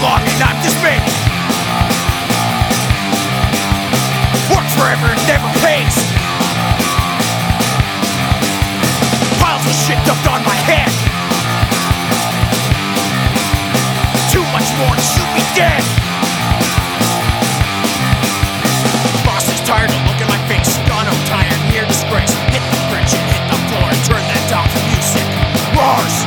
long and I'm dismayed. Work forever and never pays. Piles of shit dumped on my head. Too much more to shoot me dead. Boss is tired of looking my face. Gone, I'm tired, near disgrace. Hit the bridge and hit the floor and turn that down for music. Roars.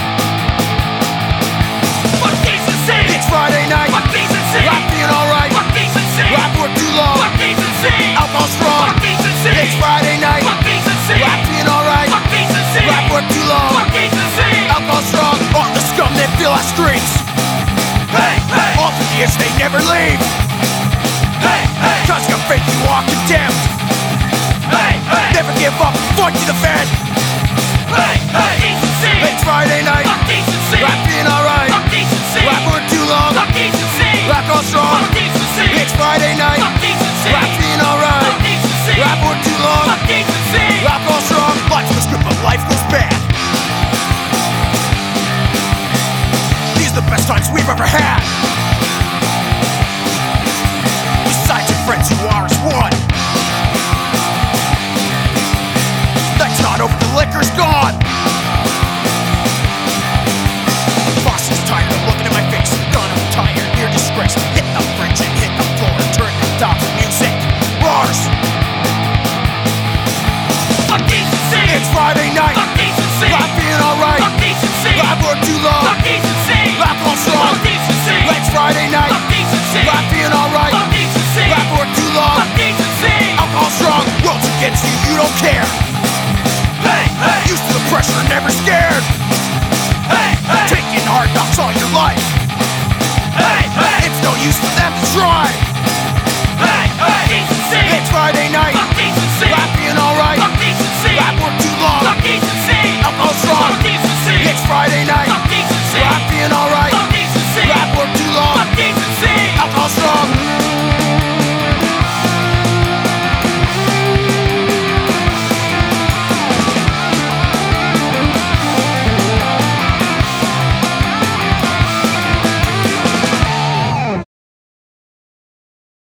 Fuck decency! It's Friday night. Fuck decency! Rap being alright. Fuck decency! Rap work too long. Fuck decency! Alcohol strong. Fuck decency! It's Friday night. Fuck decency! Rap being alright. Fuck decency! Rap work too long. Fuck decency! Alcohol strong. All the scum that fill our streets. Hey, hey! All the years they never leave. Hey, hey! Cause you're fake, you are condemned. Hey, hey! Never give up, fight to the fed. Hey, hey! Decency! It's Friday night. Fuck decency! Rap being alright. Fuck decency! Rap work too long. Fuck decency! Rap all strong. Fuck decency! It's Friday night. Fuck decency! Rap being alright. Fuck decency! Rap work too long. Fuck decency! Rap all strong. Life's the script, but life goes bad. These are the best times we've ever had. Besides your friends who are as one. That's not over, the liquor's gone. Boss is tired of looking at my face. Gone, I'm tired, near disgrace. Hit the bridge and hit the floor and turn the down for music. Roars. Fuck decency! It's Friday night. Fuck decency! Rap being alright. Fuck decency! Rap work too long. Fuck decency! Rap all strong. Fuck decency! It's Friday night. Fuck decency! Rap being alright. Fuck decency! Rap work too long. Fuck decency! Alcohol strong. World's against you, you don't care. Hey, hey! Used to the pressure, never scared.